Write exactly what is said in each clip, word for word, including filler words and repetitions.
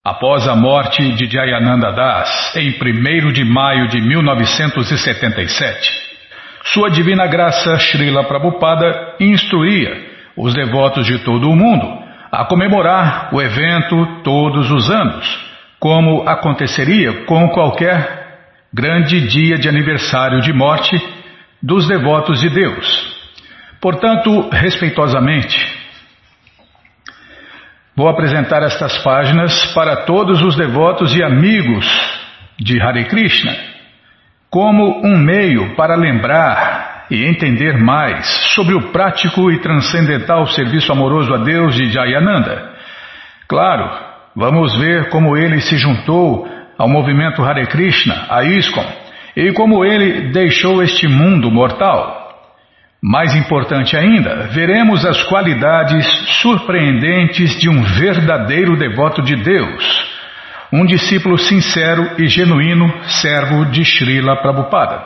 Após a morte de Jayananda Das, em primeiro de maio de mil novecentos e setenta e sete, Sua Divina Graça Srila Prabhupada instruía os devotos de todo o mundo a comemorar o evento todos os anos, como aconteceria com qualquer grande dia de aniversário de morte dos devotos de Deus. Portanto, respeitosamente, vou apresentar estas páginas para todos os devotos e amigos de Hare Krishna, como um meio para lembrar e entender mais sobre o prático e transcendental serviço amoroso a Deus de Jayananda. Claro, vamos ver como ele se juntou ao movimento Hare Krishna, a ISKCON, e como ele deixou este mundo mortal. Mais importante ainda, veremos as qualidades surpreendentes de um verdadeiro devoto de Deus, um discípulo sincero e genuíno servo de Srila Prabhupada.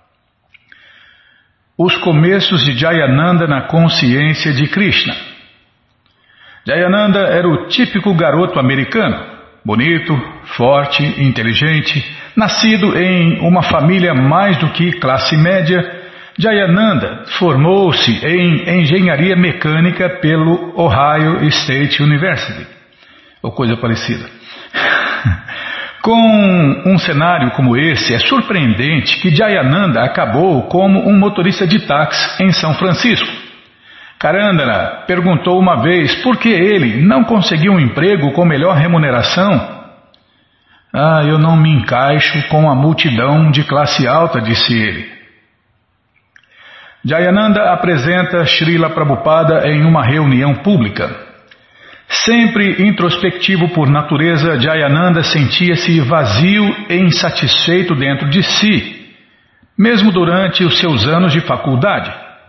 Os começos de Jayananda na consciência de Krishna. Jayananda era o típico garoto americano, bonito, forte, inteligente, nascido em uma família mais do que classe média. Jayananda formou-se em engenharia mecânica pelo Ohio State University, ou coisa parecida. Com um cenário como esse, é surpreendente que Jayananda acabou como um motorista de táxi em São Francisco. Karandana perguntou uma vez por que ele não conseguiu um emprego com melhor remuneração. Ah, eu não me encaixo com a multidão de classe alta, disse ele. Jayananda apresenta Srila Prabhupada em uma reunião pública. Sempre introspectivo por natureza, Jayananda sentia-se vazio e insatisfeito dentro de si, mesmo durante os seus anos de faculdade.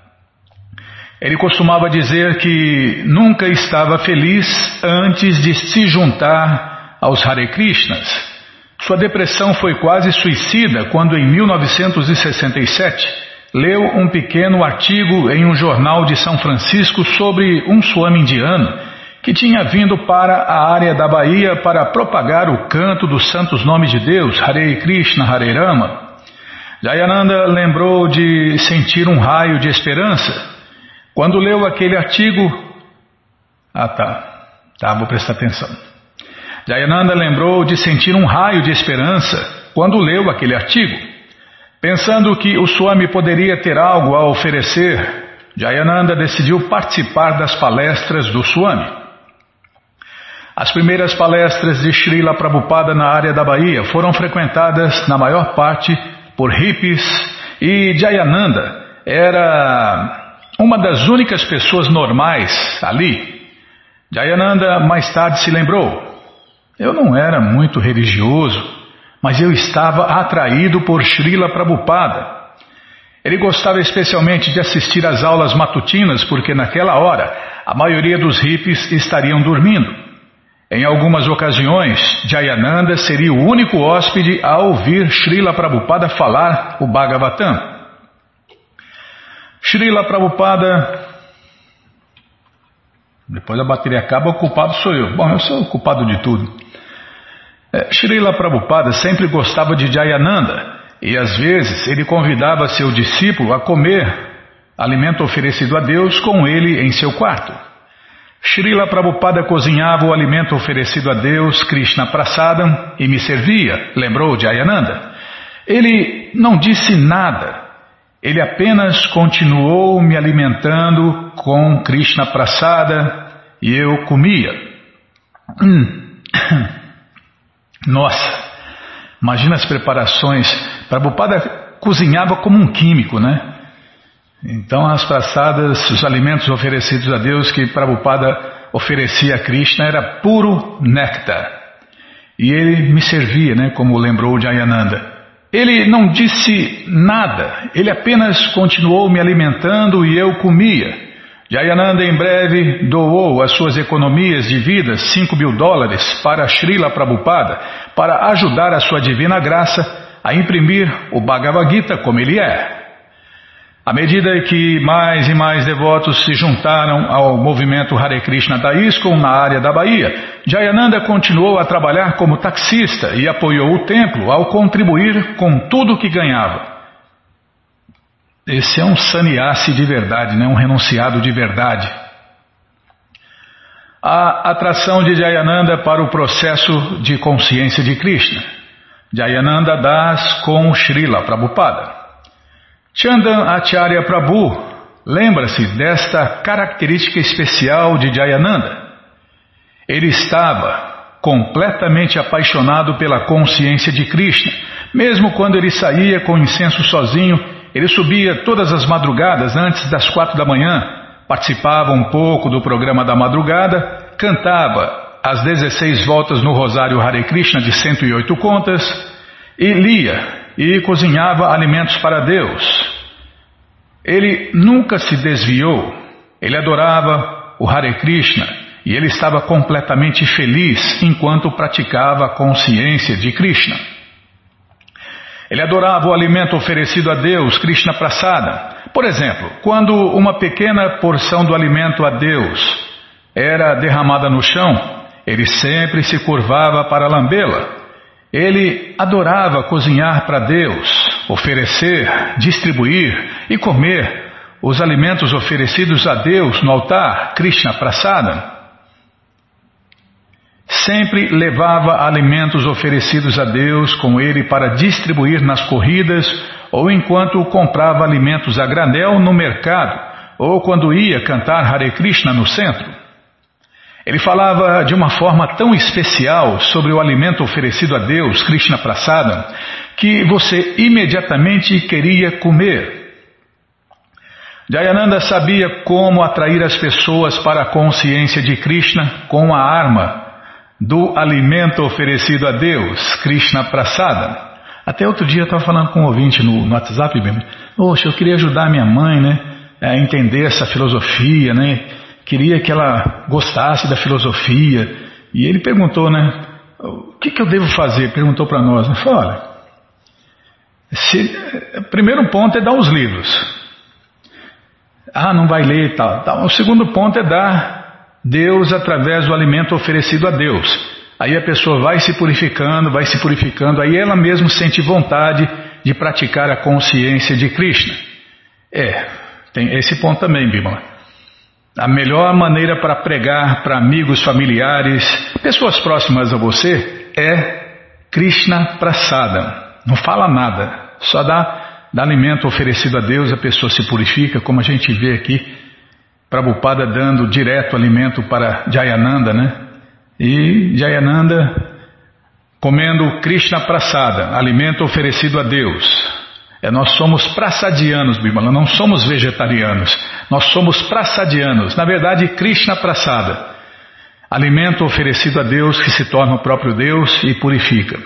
Ele costumava dizer que nunca estava feliz antes de se juntar aos Hare Krishnas. Sua depressão foi quase suicida quando, em mil novecentos e sessenta e sete, leu um pequeno artigo em um jornal de São Francisco sobre um swami indiano que tinha vindo para a área da Bahia para propagar o canto dos santos nomes de Deus, Hare Krishna, Hare Rama. Jayananda lembrou de sentir um raio de esperança. Quando leu aquele artigo... Ah, tá. Tá, vou prestar atenção. Jayananda lembrou de sentir um raio de esperança quando leu aquele artigo. Pensando que o Swami poderia ter algo a oferecer, Jayananda decidiu participar das palestras do Swami. As primeiras palestras de Srila Prabhupada na área da Bahia foram frequentadas, na maior parte, por hippies, e Jayananda era uma das únicas pessoas normais ali. Jayananda mais tarde se lembrou: eu não era muito religioso, mas eu estava atraído por Srila Prabhupada. Ele gostava especialmente de assistir às aulas matutinas porque naquela hora a maioria dos hippies estariam dormindo. Em algumas ocasiões, Jayananda seria o único hóspede a ouvir Srila Prabhupada falar o Bhagavatam. Srila Prabhupada... Depois a bateria acaba, o culpado sou eu. Bom, eu sou o culpado de tudo. Srila Prabhupada sempre gostava de Jayananda e às vezes ele convidava seu discípulo a comer alimento oferecido a Deus com ele em seu quarto. Srila Prabhupada cozinhava o alimento oferecido a Deus, Krishna Prasadam, e me servia, lembrou Jayananda. Ele não disse nada, ele apenas continuou me alimentando com Krishna Prasada e eu comia. Hum. Nossa, imagina as preparações. Prabhupada cozinhava como um químico, né? Então as prasadas, os alimentos oferecidos a Deus que Prabhupada oferecia a Krishna era puro néctar. E ele me servia, né? Como lembrou Jayananda. Ele não disse nada, ele apenas continuou me alimentando e eu comia. Jayananda em breve doou as suas economias de vida, cinco mil dólares, para Srila Prabhupada, para ajudar a sua divina graça a imprimir o Bhagavad Gita como ele é. À medida que mais e mais devotos se juntaram ao movimento Hare Krishna da ISKCON na área da Bahia, Jayananda continuou a trabalhar como taxista e apoiou o templo ao contribuir com tudo o que ganhava. Esse é um sannyasi de verdade, né? Um renunciado de verdade. A atração de Jayananda para o processo de consciência de Krishna. Jayananda Das com Srila Prabhupada. Chandan Acharya Prabhu lembra-se desta característica especial de Jayananda. Ele estava completamente apaixonado pela consciência de Krishna. Mesmo quando ele saía com incenso sozinho, ele subia todas as madrugadas antes das quatro da manhã, participava um pouco do programa da madrugada, cantava as dezesseis voltas no Rosário Hare Krishna de cento e oito contas e lia e cozinhava alimentos para Deus. Ele nunca se desviou, ele adorava o Hare Krishna e ele estava completamente feliz enquanto praticava a consciência de Krishna. Ele adorava o alimento oferecido a Deus, Krishna Prasada. Por exemplo, quando uma pequena porção do alimento a Deus era derramada no chão, ele sempre se curvava para lambê-la. Ele adorava cozinhar para Deus, oferecer, distribuir e comer os alimentos oferecidos a Deus no altar, Krishna Prasada. Sempre levava alimentos oferecidos a Deus com ele para distribuir nas corridas ou enquanto comprava alimentos a granel no mercado ou quando ia cantar Hare Krishna no centro. Ele falava de uma forma tão especial sobre o alimento oferecido a Deus, Krishna Prasada, que você imediatamente queria comer. Jayananda sabia como atrair as pessoas para a consciência de Krishna com a arma do alimento oferecido a Deus, Krishna Prasada. Até outro dia eu estava falando com um ouvinte no, no WhatsApp mesmo. Poxa, eu queria ajudar minha mãe, né, a entender essa filosofia, né? Queria que ela gostasse da filosofia. E ele perguntou, né? O que, que eu devo fazer? Perguntou para nós. Né? Falei, olha, se, o primeiro ponto é dar os livros. Ah, não vai ler e tal, tal. O segundo ponto é dar Deus através do alimento oferecido a Deus. Aí a pessoa vai se purificando, vai se purificando. Aí ela mesma sente vontade de praticar a consciência de Krishna. É, tem esse ponto também, Bimala. A melhor maneira para pregar para amigos, familiares, pessoas próximas a você é Krishna Prasada. Não fala nada, só dá, dá alimento oferecido a Deus, a pessoa se purifica, como a gente vê aqui, Prabhupada dando direto alimento para Jayananda, né? E Jayananda comendo Krishna Prasada, alimento oferecido a Deus. É, nós somos prasadianos, Bimala, não somos vegetarianos, nós somos prasadianos, na verdade Krishna Prasada, alimento oferecido a Deus que se torna o próprio Deus e purifica.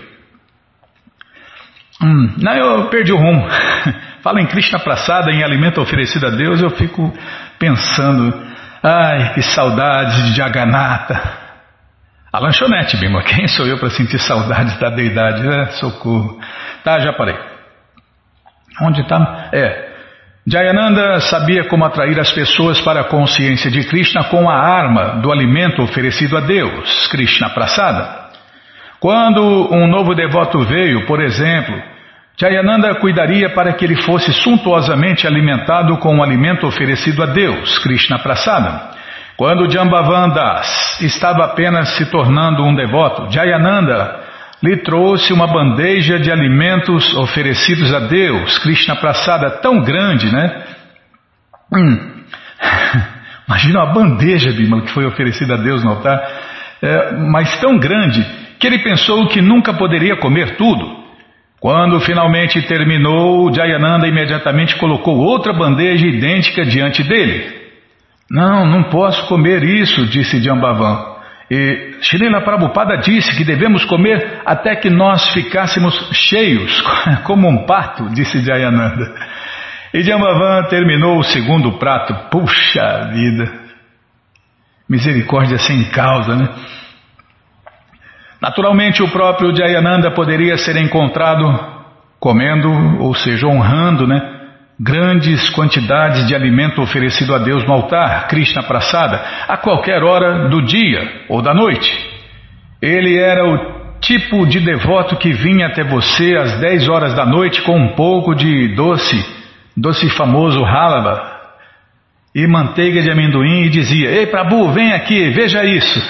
Hum, não, eu perdi o rumo. Fala em Krishna Prasada, em alimento oferecido a Deus, eu fico pensando, ai, que saudades de Jagannatha. A lanchonete, Bimala, quem sou eu para sentir saudades da deidade? É, socorro. Tá, já parei. Onde está? É. Jayananda sabia como atrair as pessoas para a consciência de Krishna com a arma do alimento oferecido a Deus, Krishna Prasada. Quando um novo devoto veio, por exemplo, Jayananda cuidaria para que ele fosse suntuosamente alimentado com o alimento oferecido a Deus, Krishna Prasada. Quando Jambavan Das estava apenas se tornando um devoto, Jayananda lhe trouxe uma bandeja de alimentos oferecidos a Deus, Krishna Prasada, tão grande, né? Hum. Imagina uma bandeja, Bimala, que foi oferecida a Deus no altar, é, mas tão grande que ele pensou que nunca poderia comer tudo. Quando finalmente terminou, Jayananda imediatamente colocou outra bandeja idêntica diante dele. Não, não posso comer isso, disse Jambavan. E Srila Prabhupada disse que devemos comer até que nós ficássemos cheios, como um pato, disse Jayananda. E Jambavan terminou o segundo prato. Puxa vida! Misericórdia sem causa, né? Naturalmente, o próprio Jayananda poderia ser encontrado comendo, ou seja, honrando, né, grandes quantidades de alimento oferecido a Deus no altar, Krishna Prasada, a qualquer hora do dia ou da noite. Ele era o tipo de devoto que vinha até você às dez horas da noite com um pouco de doce, doce famoso halava e manteiga de amendoim e dizia: Ei Prabhu, vem aqui, veja isso.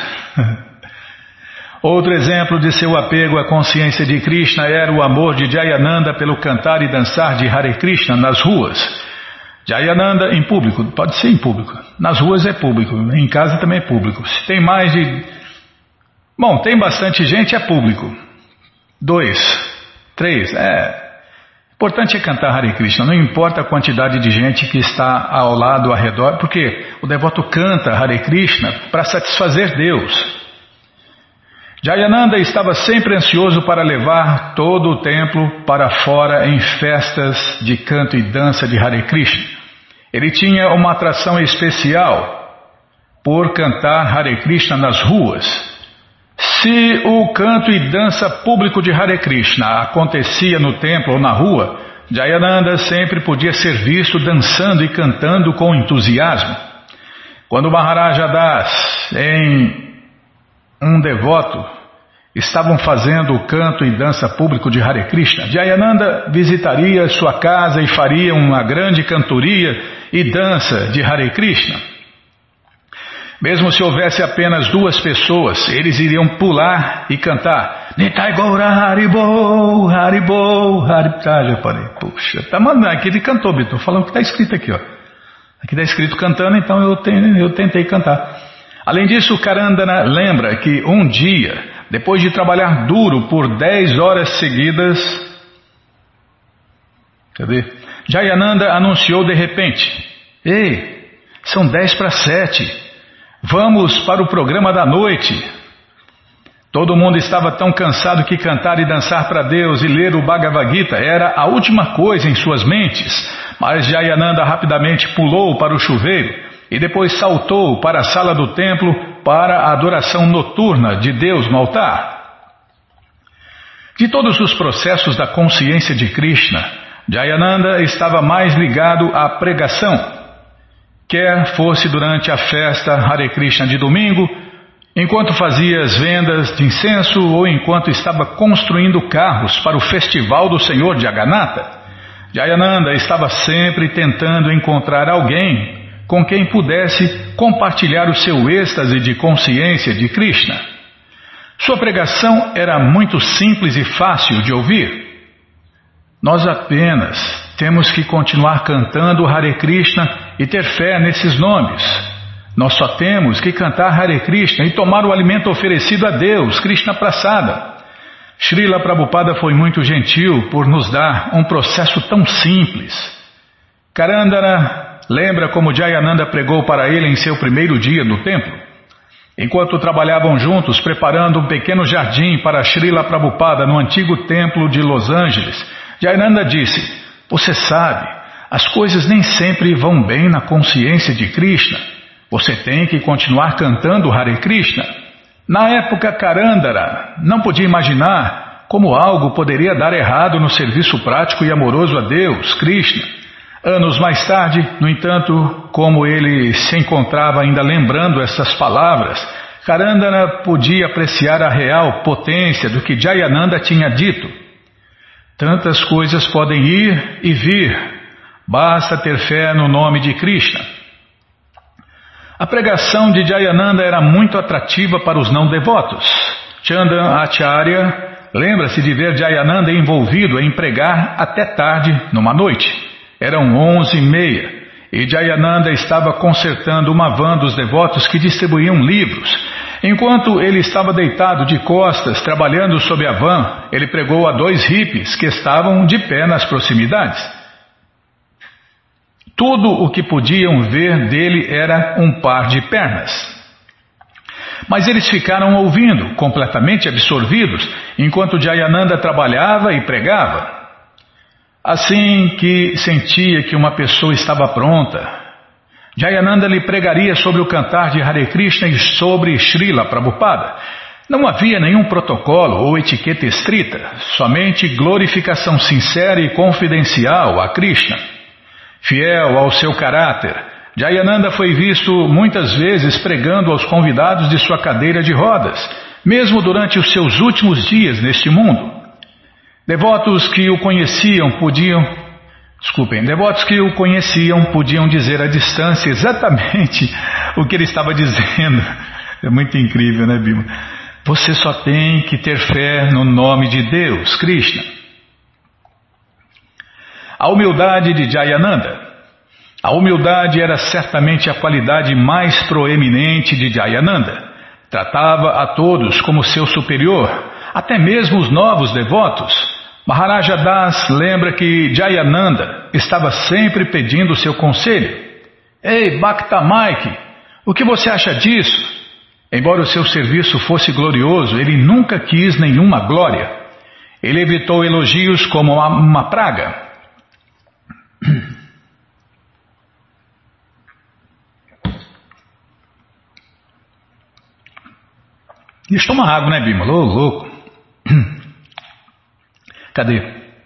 Outro exemplo de seu apego à consciência de Krishna era o amor de Jayananda pelo cantar e dançar de Hare Krishna nas ruas. Jayananda em público, pode ser em público, nas ruas é público, em casa também é público. Se tem mais de... Bom, tem bastante gente, é público. Dois, três, é... O importante é cantar Hare Krishna, não importa a quantidade de gente que está ao lado, ao redor, porque o devoto canta Hare Krishna para satisfazer Deus. Jayananda estava sempre ansioso para levar todo o templo para fora em festas de canto e dança de Hare Krishna. Ele tinha uma atração especial por cantar Hare Krishna nas ruas. Se o canto e dança público de Hare Krishna acontecia no templo ou na rua, Jayananda sempre podia ser visto dançando e cantando com entusiasmo. Quando Maharaja Das, em um devoto, estavam fazendo o canto e dança público de Hare Krishna, Jayananda visitaria sua casa e faria uma grande cantoria e dança de Hare Krishna. Mesmo se houvesse apenas duas pessoas, eles iriam pular e cantar Nitai Gaura Haribol, Haribol, Haribol. Ah, já parei. Puxa, tá mandando aqui, ele cantou, estou falando o que está escrito aqui, ó. Aqui está escrito cantando, então eu, tenho, eu tentei cantar. Além disso, Karandana lembra que um dia, depois de trabalhar duro por dez horas seguidas, cadê? Jayananda anunciou de repente: Ei, são dez para sete. Vamos para o programa da noite. Todo mundo estava tão cansado que cantar e dançar para Deus e ler o Bhagavad Gita era a última coisa em suas mentes. Mas Jayananda rapidamente pulou para o chuveiro e depois saltou para a sala do templo para a adoração noturna de Deus no altar. De todos os processos da consciência de Krishna, Jayananda estava mais ligado à pregação. Quer fosse durante a festa Hare Krishna de domingo, enquanto fazia as vendas de incenso ou enquanto estava construindo carros para o festival do Senhor Jagannatha, Jayananda estava sempre tentando encontrar alguém com quem pudesse compartilhar o seu êxtase de consciência de Krishna. Sua pregação era muito simples e fácil de ouvir. Nós apenas temos que continuar cantando Hare Krishna e ter fé nesses nomes. Nós só temos que cantar Hare Krishna e tomar o alimento oferecido a Deus, Krishna Prasada. Srila Prabhupada foi muito gentil por nos dar um processo tão simples. Karandana lembra como Jayananda pregou para ele em seu primeiro dia no templo. Enquanto trabalhavam juntos preparando um pequeno jardim para Srila Prabhupada no antigo templo de Los Angeles, Jayananda disse: Você sabe, as coisas nem sempre vão bem na consciência de Krishna. Você tem que continuar cantando Hare Krishna. Na época, Karandara não podia imaginar como algo poderia dar errado no serviço prático e amoroso a Deus, Krishna. Anos mais tarde, no entanto, como ele se encontrava ainda lembrando essas palavras, Karandara podia apreciar a real potência do que Jayananda tinha dito. Tantas coisas podem ir e vir, basta ter fé no nome de Krishna. A pregação de Jayananda era muito atrativa para os não devotos. Chandan Acharya lembra-se de ver Jayananda envolvido em pregar até tarde numa noite. Eram onze e meia e Jayananda estava consertando uma van dos devotos que distribuíam livros. Enquanto ele estava deitado de costas, trabalhando sob a van, ele pregou a dois hippies que estavam de pé nas proximidades. Tudo o que podiam ver dele era um par de pernas. Mas eles ficaram ouvindo, completamente absorvidos, enquanto Jayananda trabalhava e pregava. Assim que sentia que uma pessoa estava pronta, Jayananda lhe pregaria sobre o cantar de Hare Krishna e sobre Srila Prabhupada. Não havia nenhum protocolo ou etiqueta estrita, somente glorificação sincera e confidencial a Krishna. Fiel ao seu caráter, Jayananda foi visto muitas vezes pregando aos convidados de sua cadeira de rodas, mesmo durante os seus últimos dias neste mundo. Devotos que o conheciam podiam, desculpem, devotos que o conheciam podiam dizer à distância exatamente o que ele estava dizendo. É muito incrível, né, Bima? Você só tem que ter fé no nome de Deus, Krishna. A humildade de Jayananda. A humildade era certamente a qualidade mais proeminente de Jayananda. Tratava a todos como seu superior, até mesmo os novos devotos. Maharaja Das lembra que Jayananda estava sempre pedindo seu conselho. Ei, Bhakta Mike, o que você acha disso? Embora o seu serviço fosse glorioso, ele nunca quis nenhuma glória. Ele evitou elogios como uma, uma praga. Deixa eu tomar água, né, Bima? Ô, louco. Cadê?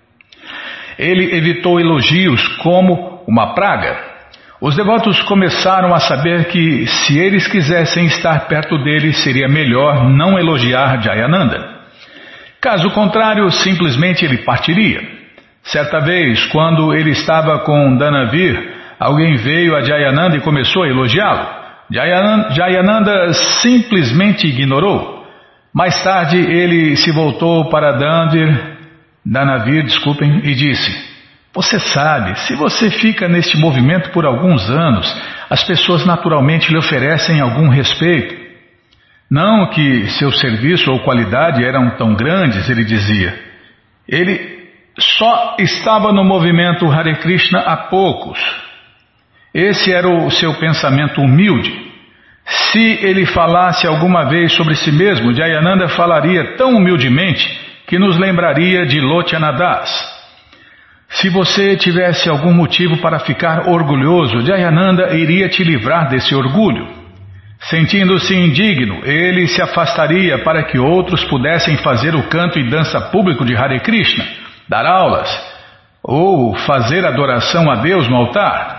Ele evitou elogios como uma praga. Os devotos começaram a saber que, se eles quisessem estar perto dele, seria melhor não elogiar Jayananda. Caso contrário, simplesmente ele partiria. Certa vez, quando ele estava com Danavir, alguém veio a Jayananda e começou a elogiá-lo. Jayananda, Jayananda simplesmente ignorou. Mais tarde, ele se voltou para Danavir, Danavir, desculpem, e disse: você sabe, se você fica neste movimento por alguns anos, as pessoas naturalmente lhe oferecem algum respeito. Não que seu serviço ou qualidade eram tão grandes, ele dizia. Ele só estava no movimento Hare Krishna há poucos. Esse era o seu pensamento humilde. Se ele falasse alguma vez sobre si mesmo, Jayananda falaria tão humildemente que nos lembraria de Lochana Das. Se você tivesse algum motivo para ficar orgulhoso, Jayananda iria te livrar desse orgulho. Sentindo-se indigno, ele se afastaria para que outros pudessem fazer o canto e dança público de Hare Krishna, dar aulas ou fazer adoração a Deus no altar.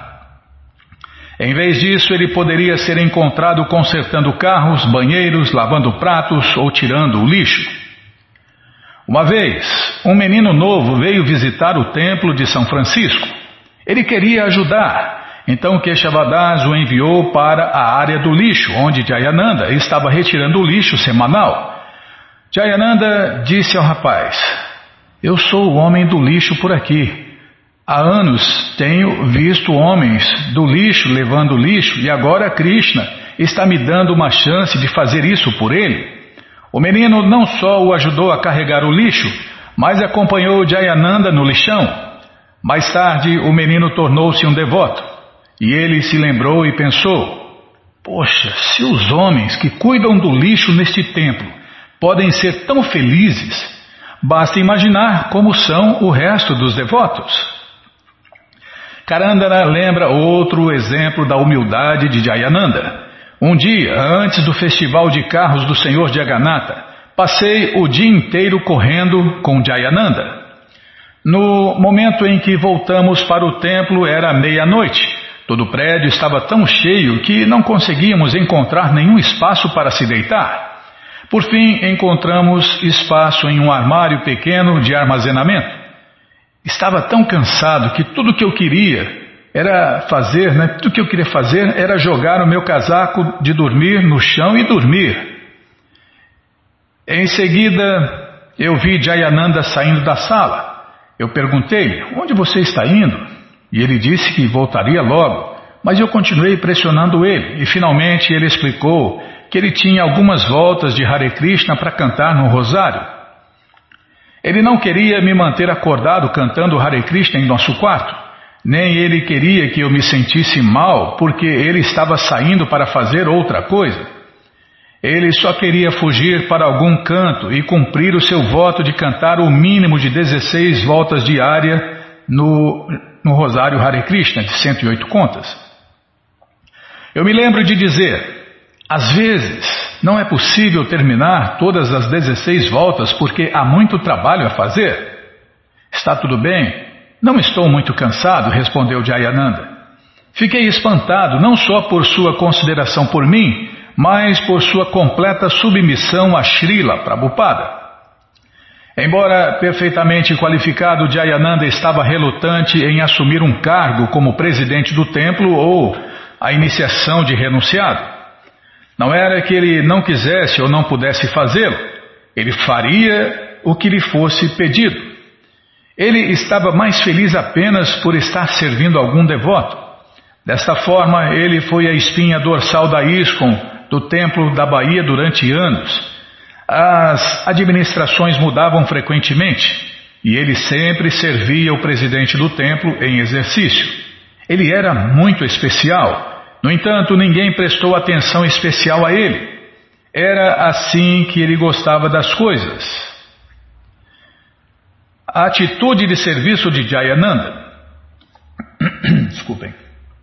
Em vez disso, ele poderia ser encontrado consertando carros, banheiros, lavando pratos ou tirando o lixo. Uma vez, um menino novo veio visitar o templo de São Francisco. Ele queria ajudar, então Keshavadass o enviou para a área do lixo, onde Jayananda estava retirando o lixo semanal. Jayananda disse ao rapaz: eu sou o homem do lixo por aqui. Há anos tenho visto homens do lixo levando lixo e agora Krishna está me dando uma chance de fazer isso por ele. O menino não só o ajudou a carregar o lixo, mas acompanhou Jayananda no lixão. Mais tarde, o menino tornou-se um devoto. E ele se lembrou e pensou: poxa, se os homens que cuidam do lixo neste templo podem ser tão felizes, basta imaginar como são o resto dos devotos. Karandana lembra outro exemplo da humildade de Jayananda. Um dia, antes do festival de carros do Senhor Jagannatha, passei o dia inteiro correndo com Jayananda. No momento em que voltamos para o templo era meia-noite. Todo o prédio estava tão cheio que não conseguíamos encontrar nenhum espaço para se deitar. Por fim, encontramos espaço em um armário pequeno de armazenamento. Estava tão cansado que tudo que eu queria era fazer, né? Tudo que eu queria fazer era jogar o meu casaco de dormir no chão e dormir. Em seguida, eu vi Jayananda saindo da sala. Eu perguntei: onde você está indo? E ele disse que voltaria logo, mas eu continuei pressionando ele e finalmente ele explicou que ele tinha algumas voltas de Hare Krishna para cantar no rosário. Ele não queria me manter acordado cantando Hare Krishna em nosso quarto, nem ele queria que eu me sentisse mal porque ele estava saindo para fazer outra coisa. Ele só queria fugir para algum canto e cumprir o seu voto de cantar o mínimo de dezesseis voltas diárias no, no rosário Hare Krishna de cento e oito contas. Eu me lembro de dizer: às vezes não é possível terminar todas as dezesseis voltas porque há muito trabalho a fazer. Está tudo bem? Não estou muito cansado, respondeu Jayananda. Fiquei espantado não só por sua consideração por mim, mas por sua completa submissão a Srila Prabhupada. Embora perfeitamente qualificado, Jayananda estava relutante em assumir um cargo como presidente do templo ou a iniciação de renunciado. Não era que ele não quisesse ou não pudesse fazê-lo, ele faria o que lhe fosse pedido. Ele estava mais feliz apenas por estar servindo algum devoto. Desta forma, ele foi a espinha dorsal da ISKCON, do templo da Bahia, durante anos. As administrações mudavam frequentemente e ele sempre servia o presidente do templo em exercício. Ele era muito especial, no entanto, ninguém prestou atenção especial a ele. Era assim que ele gostava das coisas. A atitude de serviço de Jayananda. Desculpem.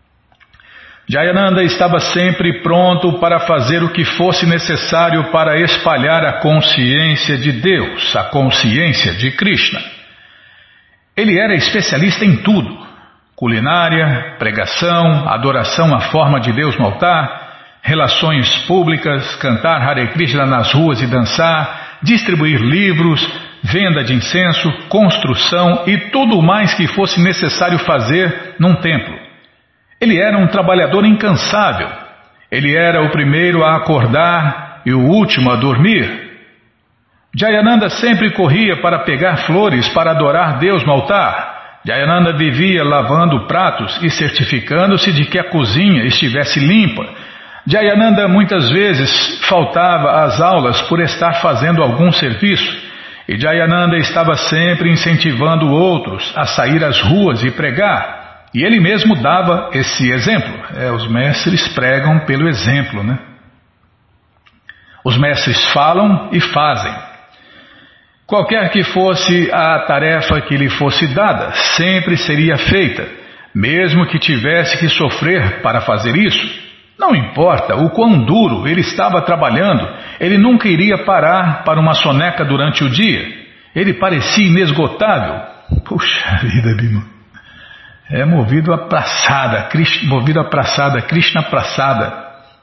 Jayananda estava sempre pronto para fazer o que fosse necessário para espalhar a consciência de Deus, a consciência de Krishna. Ele era especialista em tudo: culinária, pregação, adoração à forma de Deus no altar, relações públicas, cantar Hare Krishna nas ruas e dançar, distribuir livros, venda de incenso, construção e tudo mais que fosse necessário fazer num templo. Ele era um trabalhador incansável. Ele era o primeiro a acordar e o último a dormir. Jayananda sempre corria para pegar flores para adorar Deus no altar. Jayananda vivia lavando pratos e certificando-se de que a cozinha estivesse limpa. Jayananda muitas vezes faltava às aulas por estar fazendo algum serviço. E Jayananda estava sempre incentivando outros a sair às ruas e pregar. E ele mesmo dava esse exemplo. É, os mestres pregam pelo exemplo, né? Os mestres falam e fazem. Qualquer que fosse a tarefa que lhe fosse dada, sempre seria feita, mesmo que tivesse que sofrer para fazer isso. Não importa o quão duro ele estava trabalhando, ele nunca iria parar para uma soneca durante o dia. Ele parecia inesgotável. Puxa vida, Bima. É movido a praçada, Krishna, movido a praçada, Krishna praçada.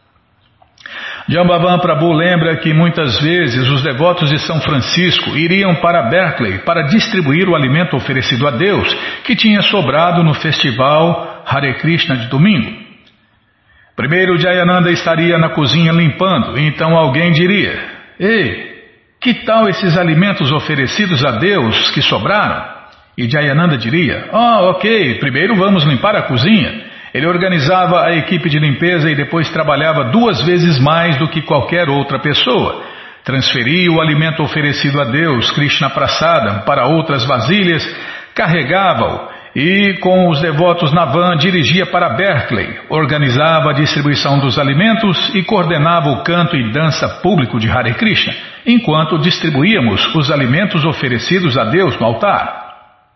Jambavan Prabhu lembra que muitas vezes os devotos de São Francisco iriam para Berkeley para distribuir o alimento oferecido a Deus, que tinha sobrado no festival Hare Krishna de domingo. Primeiro Jayananda estaria na cozinha limpando, e então alguém diria: Ei, que tal esses alimentos oferecidos a Deus que sobraram? E Jayananda diria: Ah, oh, ok, primeiro vamos limpar a cozinha. Ele organizava a equipe de limpeza e depois trabalhava duas vezes mais do que qualquer outra pessoa. Transferia o alimento oferecido a Deus, Krishna Prasadam, para outras vasilhas, carregava-o e, com os devotos na van, dirigia para Berkeley, organizava a distribuição dos alimentos e coordenava o canto e dança público de Hare Krishna, enquanto distribuíamos os alimentos oferecidos a Deus no altar.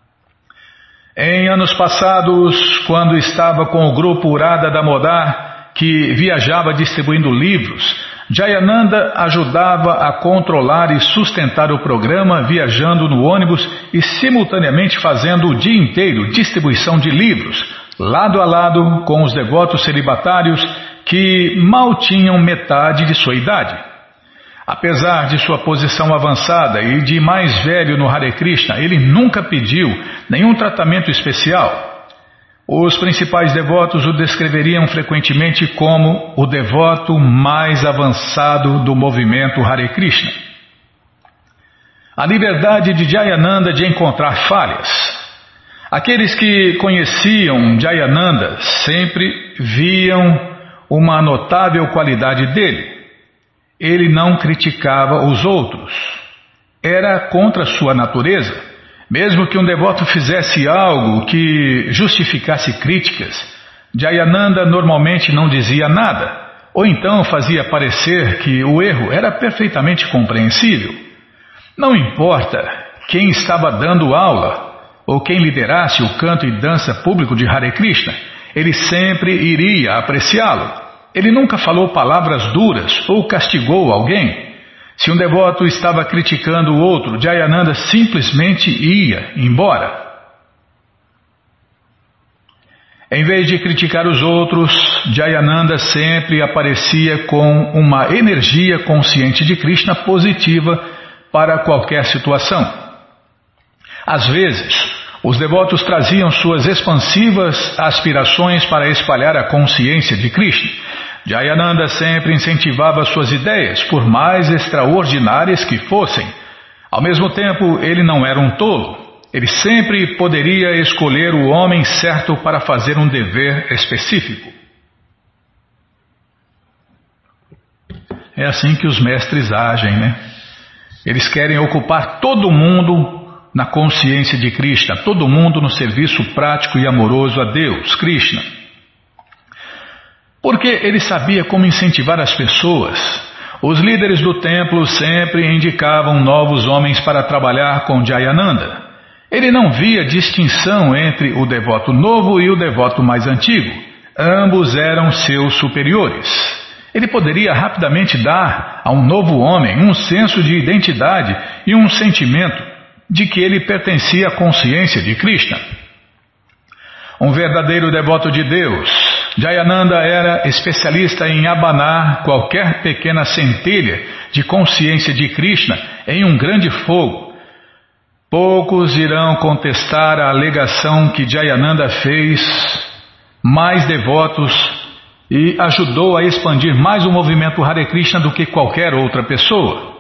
Em anos passados, quando estava com o grupo Urada Damodar, que viajava distribuindo livros, Jayananda ajudava a controlar e sustentar o programa viajando no ônibus e simultaneamente fazendo o dia inteiro distribuição de livros, lado a lado com os devotos celibatários que mal tinham metade de sua idade. Apesar de sua posição avançada e de mais velho no Hare Krishna, ele nunca pediu nenhum tratamento especial. Os principais devotos o descreveriam frequentemente como o devoto mais avançado do movimento Hare Krishna. A liberdade de Jayananda de encontrar falhas. Aqueles que conheciam Jayananda sempre viam uma notável qualidade dele. Ele não criticava os outros. Era contra sua natureza. Mesmo que um devoto fizesse algo que justificasse críticas, Jayananda normalmente não dizia nada, ou então fazia parecer que o erro era perfeitamente compreensível. Não importa quem estava dando aula, ou quem liderasse o canto e dança público de Hare Krishna, ele sempre iria apreciá-lo. Ele nunca falou palavras duras ou castigou alguém. Se um devoto estava criticando o outro, Jayananda simplesmente ia embora. Em vez de criticar os outros, Jayananda sempre aparecia com uma energia consciente de Krishna positiva para qualquer situação. Às vezes, os devotos traziam suas expansivas aspirações para espalhar a consciência de Krishna. Jayananda sempre incentivava suas ideias, por mais extraordinárias que fossem. Ao mesmo tempo, ele não era um tolo. Ele sempre poderia escolher o homem certo para fazer um dever específico. É assim que os mestres agem, né? Eles querem ocupar todo mundo na consciência de Krishna, todo mundo no serviço prático e amoroso a Deus, Krishna. Porque ele sabia como incentivar as pessoas. Os líderes do templo sempre indicavam novos homens para trabalhar com Jayananda. Ele não via distinção entre o devoto novo e o devoto mais antigo. Ambos eram seus superiores. Ele poderia rapidamente dar a um novo homem um senso de identidade e um sentimento de que ele pertencia à consciência de Krishna. Um verdadeiro devoto de Deus, Jayananda era especialista em abanar qualquer pequena centelha de consciência de Krishna em um grande fogo. Poucos irão contestar a alegação que Jayananda fez mais devotos e ajudou a expandir mais o movimento Hare Krishna do que qualquer outra pessoa.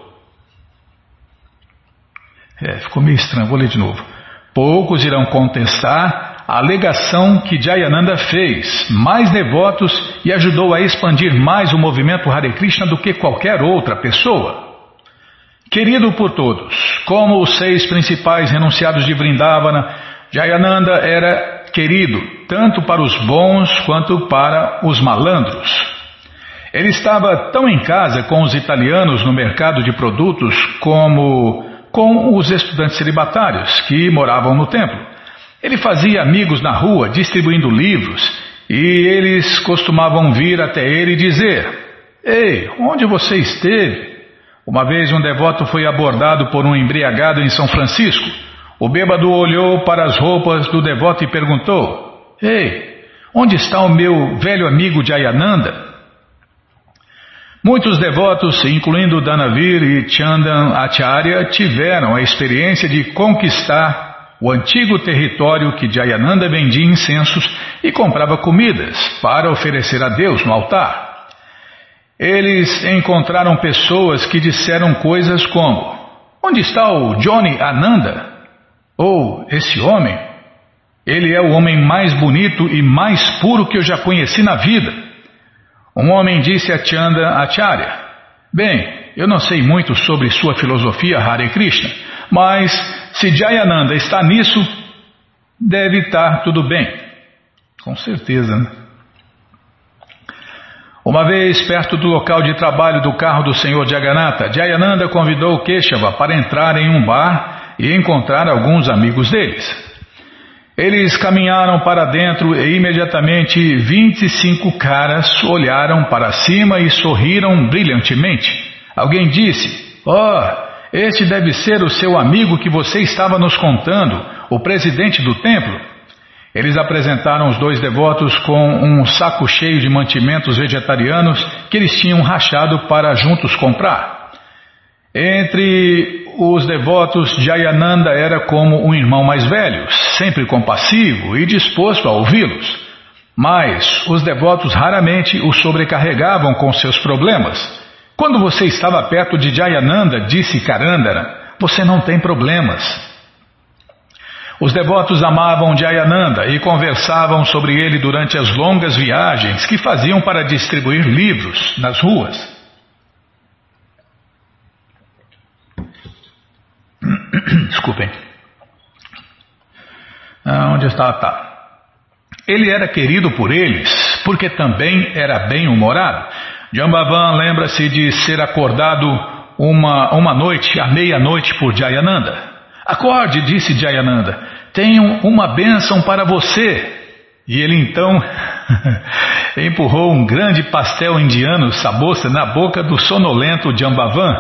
É, ficou meio estranho, vou ler de novo. Poucos irão contestar a alegação que Jayananda fez mais devotos e ajudou a expandir mais o movimento Hare Krishna do que qualquer outra pessoa. Querido por todos, como os seis principais renunciados de Vrindavana, Jayananda era querido tanto para os bons quanto para os malandros. Ele estava tão em casa com os italianos no mercado de produtos como com os estudantes celibatários que moravam no templo. Ele fazia amigos na rua distribuindo livros e eles costumavam vir até ele e dizer: "Ei, onde você esteve?" Uma vez um devoto foi abordado por um embriagado em São Francisco. O bêbado olhou para as roupas do devoto e perguntou: "Ei, onde está o meu velho amigo Jayananda?" Muitos devotos, incluindo Danavir e Chandan Acharya, tiveram a experiência de conquistar o antigo território que Jayananda vendia incensos e comprava comidas para oferecer a Deus no altar. Eles encontraram pessoas que disseram coisas como: "Onde está o Johnny Ananda?" Ou "Esse homem? Ele é o homem mais bonito e mais puro que eu já conheci na vida." Um homem disse a Chanda Acharya: "Bem, eu não sei muito sobre sua filosofia Hare Krishna, mas se Jayananda está nisso, deve estar tudo bem." Com certeza, né? Uma vez, perto do local de trabalho do carro do senhor Jagannatha, Jayananda convidou Keshava para entrar em um bar e encontrar alguns amigos deles. Eles caminharam para dentro e imediatamente vinte e cinco caras olharam para cima e sorriram brilhantemente. Alguém disse: "Oh, este deve ser o seu amigo que você estava nos contando, o presidente do templo." Eles apresentaram os dois devotos com um saco cheio de mantimentos vegetarianos que eles tinham rachado para juntos comprar. Entre os devotos, Jayananda era como um irmão mais velho, sempre compassivo e disposto a ouvi-los. Mas os devotos raramente o sobrecarregavam com seus problemas. "Quando você estava perto de Jayananda", disse Karandara, "você não tem problemas." Os devotos amavam Jayananda e conversavam sobre ele durante as longas viagens que faziam para distribuir livros nas ruas. Desculpem. Ah, onde está? Tá. Ele era querido por eles porque também era bem-humorado. Jambavan lembra-se de ser acordado uma, uma noite, à meia-noite, por Jayananda. "Acorde", disse Jayananda, "tenho uma bênção para você." E ele então empurrou um grande pastel indiano samosa na boca do sonolento Jambavan.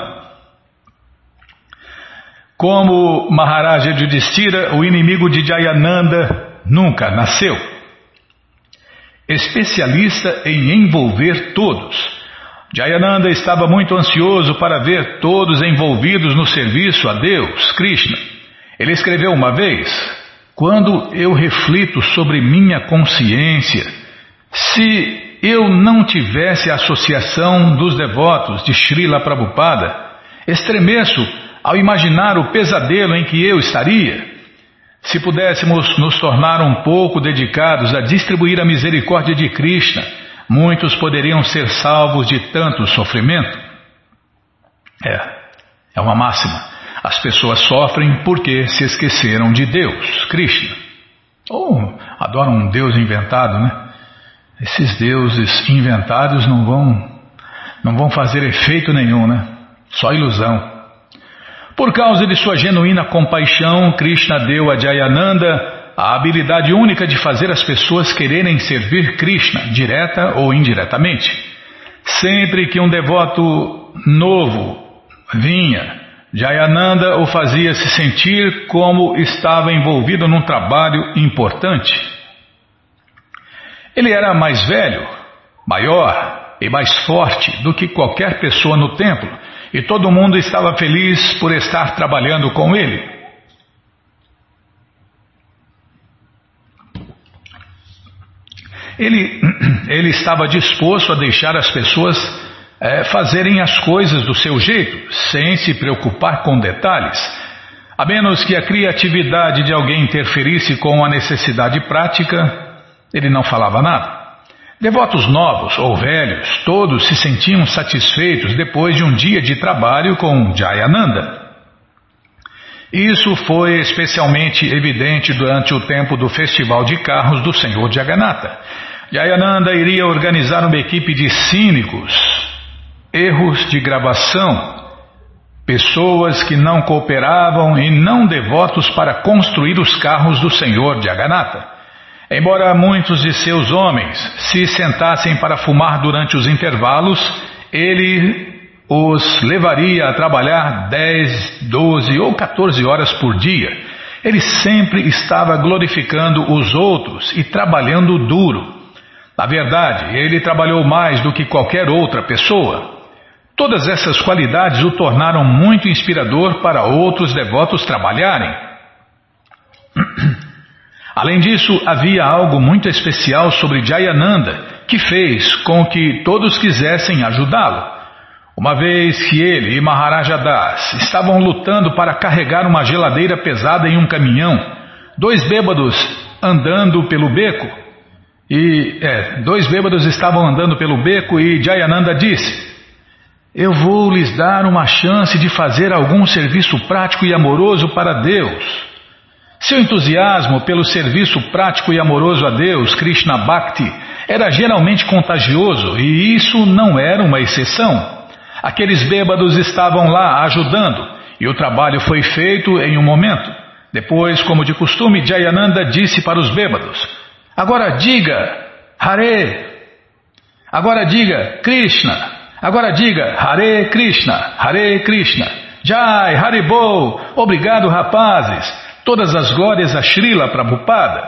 Como Maharaja Yudhishthira, o inimigo de Jayananda nunca nasceu. especialista em envolver todos. Jayananda estava muito ansioso para ver todos envolvidos no serviço a Deus, Krishna. Ele escreveu uma vez: quando eu reflito sobre minha consciência, se eu não tivesse a associação dos devotos de Srila Prabhupada, estremeço ao imaginar o pesadelo em que eu estaria. Se pudéssemos nos tornar um pouco dedicados a distribuir a misericórdia de Krishna, muitos poderiam ser salvos de tanto sofrimento. É, é uma máxima. As pessoas sofrem porque se esqueceram de Deus, Krishna. Ou adoram um Deus inventado, né? Esses deuses inventados não vão, não vão fazer efeito nenhum, né? Só ilusão. Por causa de sua genuína compaixão, Krishna deu a Jayananda a habilidade única de fazer as pessoas quererem servir Krishna, direta ou indiretamente. Sempre que um devoto novo vinha, Jayananda o fazia se sentir como estava envolvido num trabalho importante. Ele era mais velho, maior e mais forte do que qualquer pessoa no templo, e todo mundo estava feliz por estar trabalhando com ele. Ele, ele estava disposto a deixar as pessoas é, fazerem as coisas do seu jeito, sem se preocupar com detalhes, a menos que a criatividade de alguém interferisse com a necessidade prática. Ele não falava nada. Devotos novos ou velhos, todos se sentiam satisfeitos depois de um dia de trabalho com Jayananda. Isso foi especialmente evidente durante o tempo do festival de carros do Senhor Jagannatha. Jayananda iria organizar uma equipe de cínicos, erros de gravação, pessoas que não cooperavam e não devotos para construir os carros do Senhor Jagannatha. Embora muitos de seus homens se sentassem para fumar durante os intervalos, ele os levaria a trabalhar dez, doze ou quatorze horas por dia. Ele sempre estava glorificando os outros e trabalhando duro. Na verdade, ele trabalhou mais do que qualquer outra pessoa. Todas essas qualidades o tornaram muito inspirador para outros devotos trabalharem. Além disso, havia algo muito especial sobre Jayananda que fez com que todos quisessem ajudá-lo. Uma vez que ele e Maharaja Das estavam lutando para carregar uma geladeira pesada em um caminhão, dois bêbados andando pelo beco, e é, dois bêbados estavam andando pelo beco e Jayananda disse: "Eu vou lhes dar uma chance de fazer algum serviço prático e amoroso para Deus." Seu entusiasmo pelo serviço prático e amoroso a Deus, Krishna Bhakti, era geralmente contagioso e isso não era uma exceção. Aqueles bêbados estavam lá ajudando e o trabalho foi feito em um momento. Depois, como de costume, Jayananda disse para os bêbados: "Agora diga Hare, agora diga Krishna, agora diga Hare Krishna, Hare Krishna, Jai, Haribol, obrigado rapazes. Todas as glórias a Srila Prabhupada."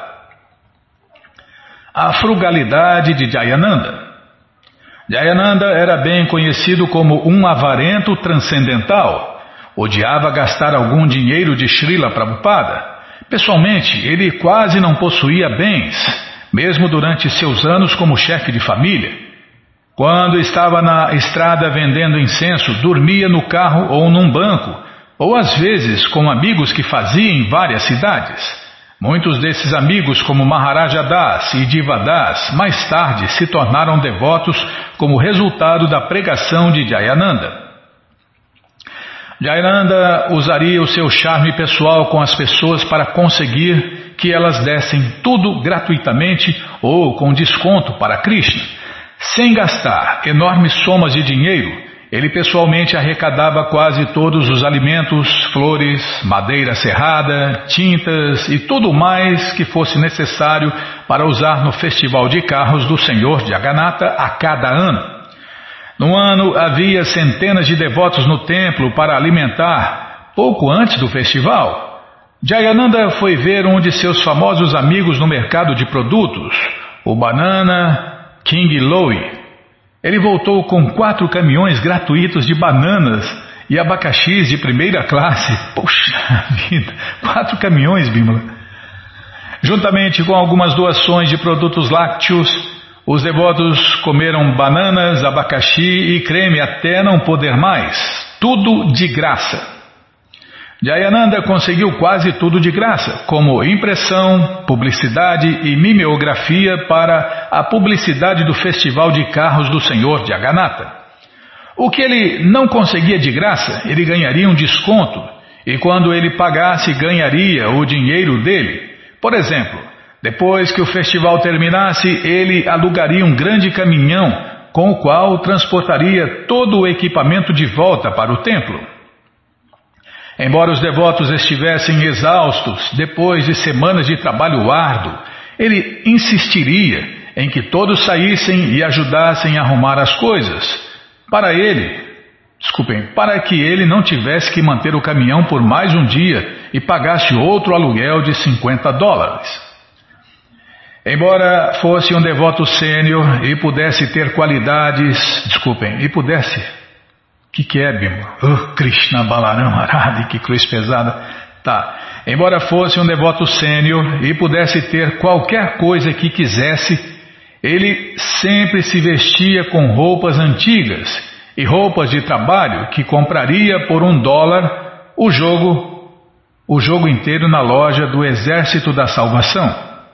A frugalidade de Jayananda. Jayananda era bem conhecido como um avarento transcendental. Odiava gastar algum dinheiro de Srila Prabhupada. Pessoalmente, ele quase não possuía bens, mesmo durante seus anos como chefe de família. Quando estava na estrada vendendo incenso, dormia no carro ou num banco, ou às vezes com amigos que fazia em várias cidades. Muitos desses amigos, como Maharaja Das e Diva Das, mais tarde se tornaram devotos como resultado da pregação de Jayananda. Jayananda usaria o seu charme pessoal com as pessoas para conseguir que elas dessem tudo gratuitamente ou com desconto para Krishna. Sem gastar enormes somas de dinheiro, ele pessoalmente arrecadava quase todos os alimentos, flores, madeira serrada, tintas e tudo mais que fosse necessário para usar no festival de carros do Senhor Jagannatha a cada ano. No ano havia centenas de devotos no templo para alimentar pouco antes do festival. Jayananda foi ver um de seus famosos amigos no mercado de produtos, o Banana King Lowe. Ele voltou com quatro caminhões gratuitos de bananas e abacaxis de primeira classe. Poxa vida, quatro caminhões, Bimala. Juntamente com algumas doações de produtos lácteos, os devotos comeram bananas, abacaxi e creme até não poder mais. Tudo de graça. Jayananda conseguiu quase tudo de graça, como impressão, publicidade e mimeografia para a publicidade do Festival de Carros do Senhor Jagannatha. O que ele não conseguia de graça, ele ganharia um desconto, e quando ele pagasse, ganharia o dinheiro dele. Por exemplo, depois que o festival terminasse, ele alugaria um grande caminhão com o qual transportaria todo o equipamento de volta para o templo. Embora os devotos estivessem exaustos depois de semanas de trabalho árduo, ele insistiria em que todos saíssem e ajudassem a arrumar as coisas. Para ele, desculpem, para que ele não tivesse que manter o caminhão por mais um dia e pagasse outro aluguel de cinquenta dólares. Embora fosse um devoto sênior e pudesse ter qualidades, desculpem, e pudesse... O que, que é, Bimala? Oh, Krishna Balaram Aradi, que cruz pesada. Tá. Embora fosse um devoto sênior e pudesse ter qualquer coisa que quisesse, ele sempre se vestia com roupas antigas e roupas de trabalho que compraria por um dólar o jogo, o jogo inteiro na loja do Exército da Salvação.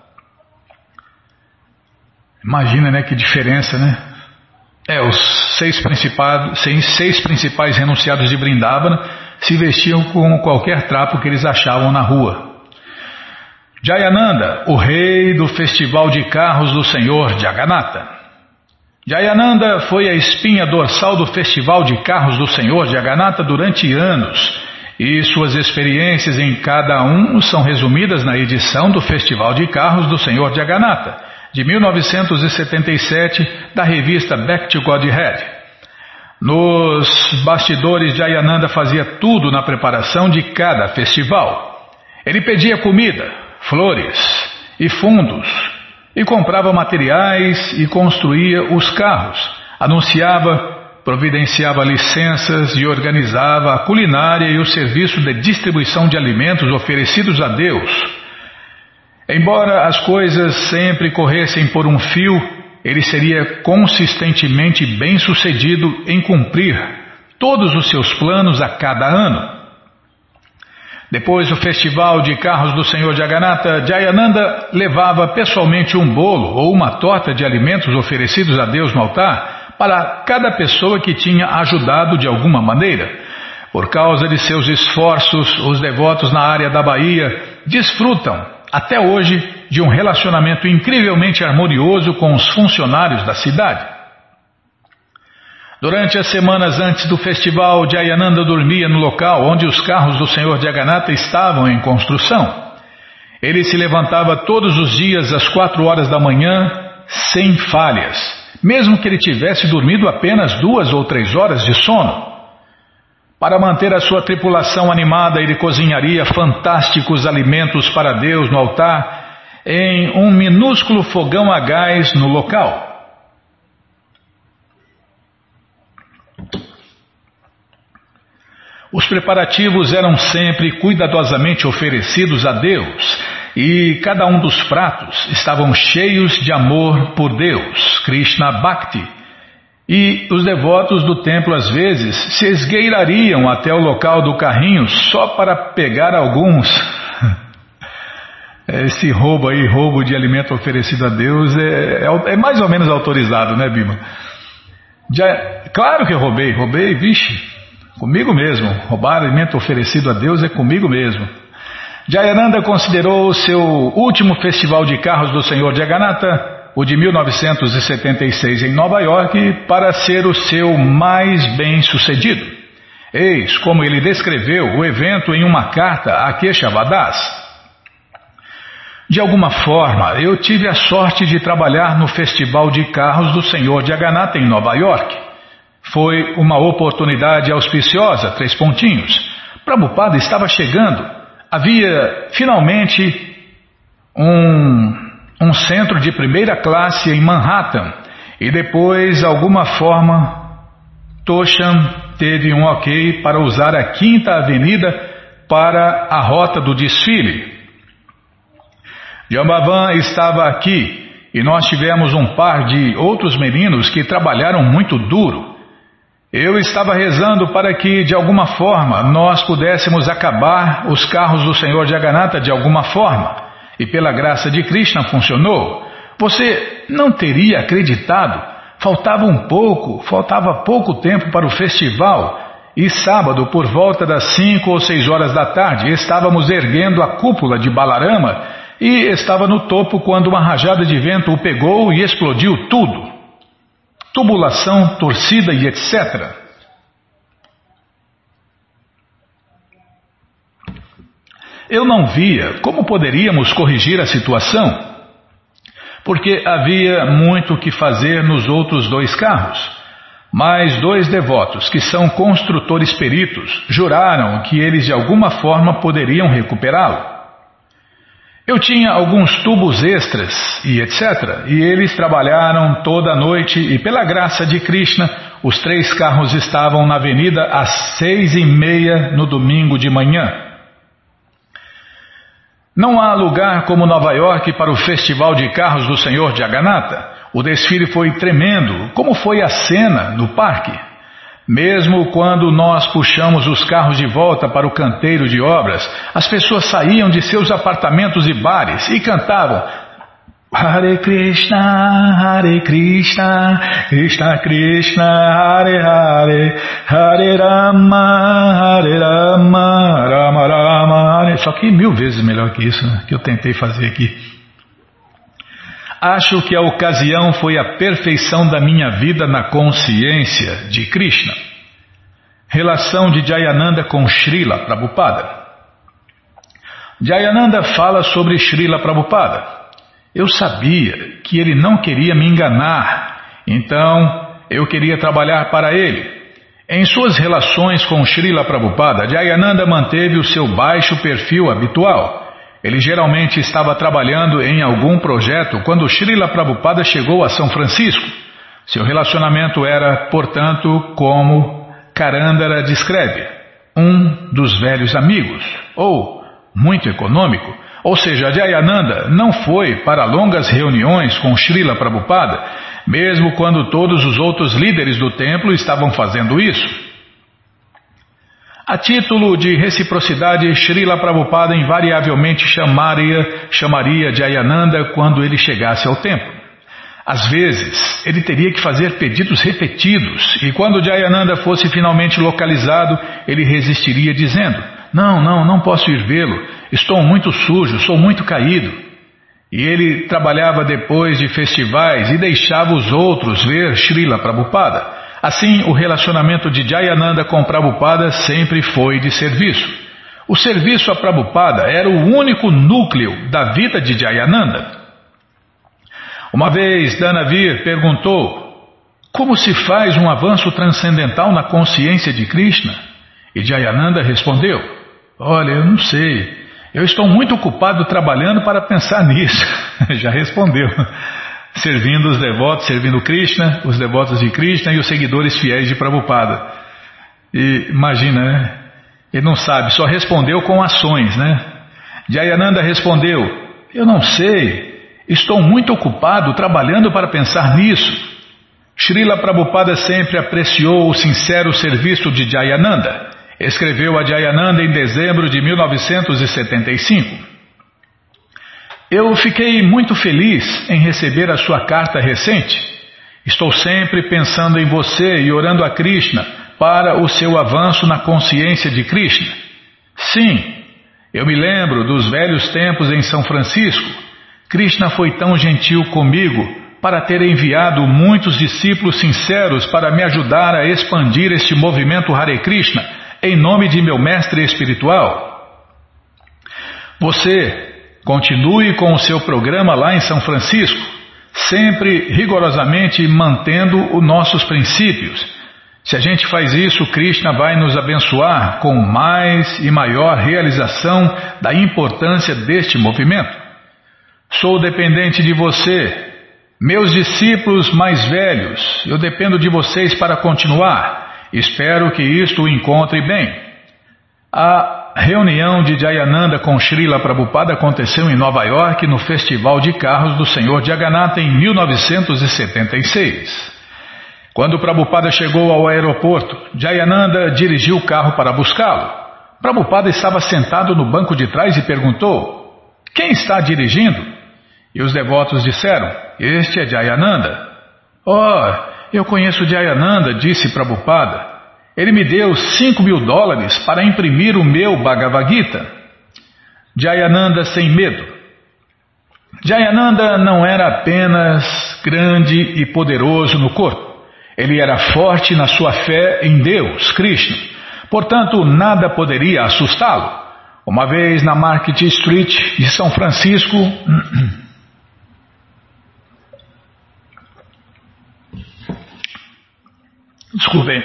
Imagina, né, que diferença, né? É, os seis principais, seis, seis principais renunciados de Vrindavana se vestiam com qualquer trapo que eles achavam na rua. Jayananda, o rei do festival de carros do Senhor Jagannatha. Jayananda foi a espinha dorsal do festival de carros do Senhor Jagannatha durante anos, e suas experiências em cada um são resumidas na edição do Festival de Carros do Senhor Jagannatha, de mil novecentos e setenta e sete, da revista Back to Godhead. Nos bastidores, Jayananda fazia tudo na preparação de cada festival. Ele pedia comida, flores e fundos, e comprava materiais e construía os carros, anunciava, providenciava licenças e organizava a culinária e o serviço de distribuição de alimentos oferecidos a Deus. Embora as coisas sempre corressem por um fio, ele seria consistentemente bem-sucedido em cumprir todos os seus planos a cada ano. Depois do festival de carros do Senhor Jagannatha, Jayananda levava pessoalmente um bolo ou uma torta de alimentos oferecidos a Deus no altar para cada pessoa que tinha ajudado de alguma maneira. Por causa de seus esforços, os devotos na área da Bahia desfrutam até hoje de um relacionamento incrivelmente harmonioso com os funcionários da cidade. Durante as semanas antes do festival, Jayananda dormia no local onde os carros do Senhor Jagannatha estavam em construção. Ele se levantava todos os dias às quatro horas da manhã, sem falhas, mesmo que ele tivesse dormido apenas duas ou três horas de sono. Para manter a sua tripulação animada, ele cozinharia fantásticos alimentos para Deus no altar em um minúsculo fogão a gás no local. Os preparativos eram sempre cuidadosamente oferecidos a Deus, e cada um dos pratos estavam cheios de amor por Deus, Krishna Bhakti. E os devotos do templo às vezes se esgueirariam até o local do carrinho só para pegar alguns. Esse roubo aí, roubo de alimento oferecido a Deus, é, é, é mais ou menos autorizado, né, Bima? Já, claro que eu roubei, roubei, vixe, comigo mesmo. Roubar alimento oferecido a Deus é comigo mesmo. Jayananda considerou o seu último festival de carros do Senhor Jagannatha, o de mil novecentos e setenta e seis em Nova York, para ser o seu mais bem sucedido. Eis como ele descreveu o evento em uma carta a Keshavadas. De alguma forma, eu tive a sorte de trabalhar no Festival de Carros do Senhor Jagannatha em Nova York. Foi uma oportunidade auspiciosa, três pontinhos. Prabhupada estava chegando. Havia finalmente um... um centro de primeira classe em Manhattan, e depois, alguma forma, Toshan teve um ok para usar a Quinta Avenida para a rota do desfile. Jambavan estava aqui e nós tivemos um par de outros meninos que trabalharam muito duro. Eu estava rezando para que, de alguma forma, nós pudéssemos acabar os carros do Senhor Jagannatha de alguma forma. E pela graça de Krishna funcionou. Você não teria acreditado. Faltava um pouco, faltava pouco tempo para o festival. E sábado, por volta das cinco ou seis horas da tarde, estávamos erguendo a cúpula de Balarama e estava no topo quando uma rajada de vento o pegou e explodiu tudo. Tubulação, torcida e etcétera. Eu não via como poderíamos corrigir a situação, porque havia muito o que fazer nos outros dois carros. Mas dois devotos, que são construtores peritos, juraram que eles de alguma forma poderiam recuperá-lo. Eu tinha alguns tubos extras e etcétera, e eles trabalharam toda a noite e pela graça de Krishna, os três carros estavam na avenida às seis e meia no domingo de manhã. Não há lugar como Nova York para o festival de carros do Senhor Jagannatha. O desfile foi tremendo, como foi a cena no parque. Mesmo quando nós puxamos os carros de volta para o canteiro de obras, as pessoas saíam de seus apartamentos e bares e cantavam Hare Krishna, Hare Krishna, Krishna Krishna, Hare Hare, Hare Rama, Hare Rama, Rama Rama, Hare... Só que mil vezes melhor que isso, né, que eu tentei fazer aqui. Acho que a ocasião foi a perfeição da minha vida na consciência de Krishna. Relação de Jayananda com Srila Prabhupada. Jayananda fala sobre Srila Prabhupada. Eu sabia que ele não queria me enganar, então eu queria trabalhar para ele. Em suas relações com Srila Prabhupada, Jayananda manteve o seu baixo perfil habitual. Ele geralmente estava trabalhando em algum projeto quando Srila Prabhupada chegou a São Francisco. Seu relacionamento era, portanto, como Karandara descreve, um dos velhos amigos, ou muito econômico. Ou seja, Jayananda não foi para longas reuniões com Srila Prabhupada, mesmo quando todos os outros líderes do templo estavam fazendo isso. A título de reciprocidade, Srila Prabhupada invariavelmente chamaria, chamaria Jayananda quando ele chegasse ao templo. Às vezes, ele teria que fazer pedidos repetidos, e quando Jayananda fosse finalmente localizado, ele resistiria dizendo, não, não, não posso ir vê-lo, estou muito sujo, sou muito caído. E ele trabalhava depois de festivais e deixava os outros ver Srila Prabhupada. Assim, o relacionamento de Jayananda com Prabhupada sempre foi de serviço. O serviço a Prabhupada era o único núcleo da vida de Jayananda. Uma vez, Danavir perguntou, como se faz um avanço transcendental na consciência de Krishna? E Jayananda respondeu, olha, eu não sei, eu estou muito ocupado trabalhando para pensar nisso. Já respondeu. Servindo os devotos, servindo Krishna, os devotos de Krishna e os seguidores fiéis de Prabhupada. E imagina, né? Ele não sabe, só respondeu com ações, né? Jayananda respondeu, eu não sei, estou muito ocupado trabalhando para pensar nisso. Srila Prabhupada sempre apreciou o sincero serviço de Jayananda. Escreveu a Jayananda em dezembro de mil novecentos e setenta e cinco. Eu fiquei muito feliz em receber a sua carta recente. Estou sempre pensando em você e orando a Krishna para o seu avanço na consciência de Krishna. Sim, eu me lembro dos velhos tempos em São Francisco. Krishna foi tão gentil comigo para ter enviado muitos discípulos sinceros para me ajudar a expandir este movimento Hare Krishna em nome de meu mestre espiritual. Você continue com o seu programa lá em São Francisco, sempre rigorosamente mantendo os nossos princípios. Se a gente faz isso, Krishna vai nos abençoar com mais e maior realização da importância deste movimento. Sou dependente de você. Meus discípulos mais velhos, eu dependo de vocês para continuar. Espero que isto o encontre bem. A reunião de Jayananda com Srila Prabhupada aconteceu em Nova York no Festival de Carros do Senhor Jagannatha em mil novecentos e setenta e seis. Quando Prabhupada chegou ao aeroporto, Jayananda dirigiu o carro para buscá-lo. Prabhupada estava sentado no banco de trás e perguntou: quem está dirigindo? E os devotos disseram: este é Jayananda. Oh, eu conheço Jayananda, disse Prabhupada. Ele me deu cinco mil dólares para imprimir o meu Bhagavad Gita. Jayananda sem medo. Jayananda não era apenas grande e poderoso no corpo. Ele era forte na sua fé em Deus, Krishna. Portanto, nada poderia assustá-lo. Uma vez na Market Street de São Francisco... Desculpem.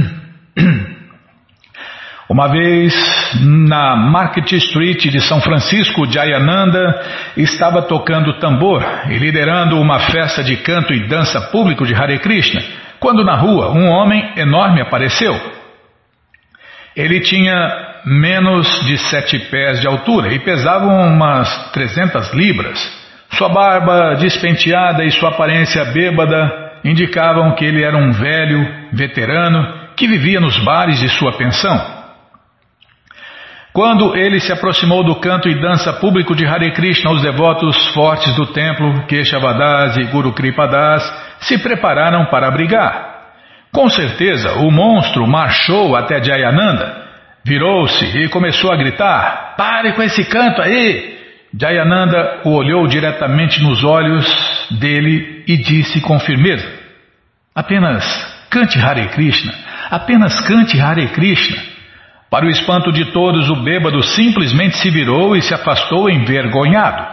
Uma vez na Market Street de São Francisco, Jayananda estava tocando tambor e liderando uma festa de canto e dança público de Hare Krishna, quando na rua um homem enorme apareceu. Ele tinha menos de sete pés de altura e pesava umas trezentas libras. Sua barba despenteada e sua aparência bêbada indicavam que ele era um velho, veterano, que vivia nos bares de sua pensão. Quando ele se aproximou do canto e dança público de Hare Krishna, os devotos fortes do templo, Keshavadas e Guru Kripadas, se prepararam para brigar. Com certeza, o monstro marchou até Jayananda, virou-se e começou a gritar: pare com esse canto aí! Jayananda o olhou diretamente nos olhos dele e disse com firmeza: apenas cante Hare Krishna, apenas cante Hare Krishna. Para o espanto de todos, o bêbado simplesmente se virou e se afastou envergonhado.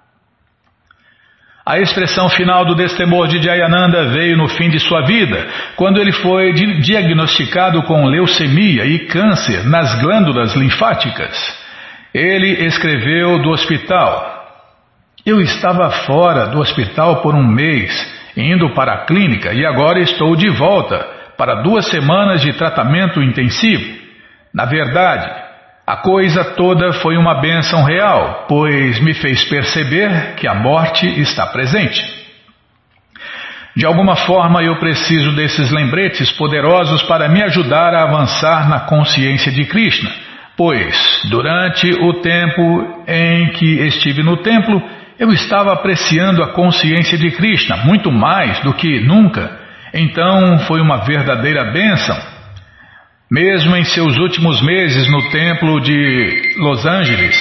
A expressão final do destemor de Jayananda veio no fim de sua vida, quando ele foi diagnosticado com leucemia e câncer nas glândulas linfáticas. Ele escreveu do hospital: eu estava fora do hospital por um mês, indo para a clínica, e agora estou de volta para duas semanas de tratamento intensivo. Na verdade, a coisa toda foi uma bênção real, pois me fez perceber que a morte está presente. De alguma forma eu preciso desses lembretes poderosos para me ajudar a avançar na consciência de Krishna, pois durante o tempo em que estive no templo, eu estava apreciando a consciência de Krishna muito mais do que nunca, então foi uma verdadeira bênção. Mesmo em seus últimos meses no templo de Los Angeles,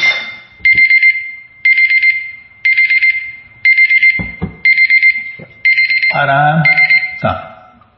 para... Tá.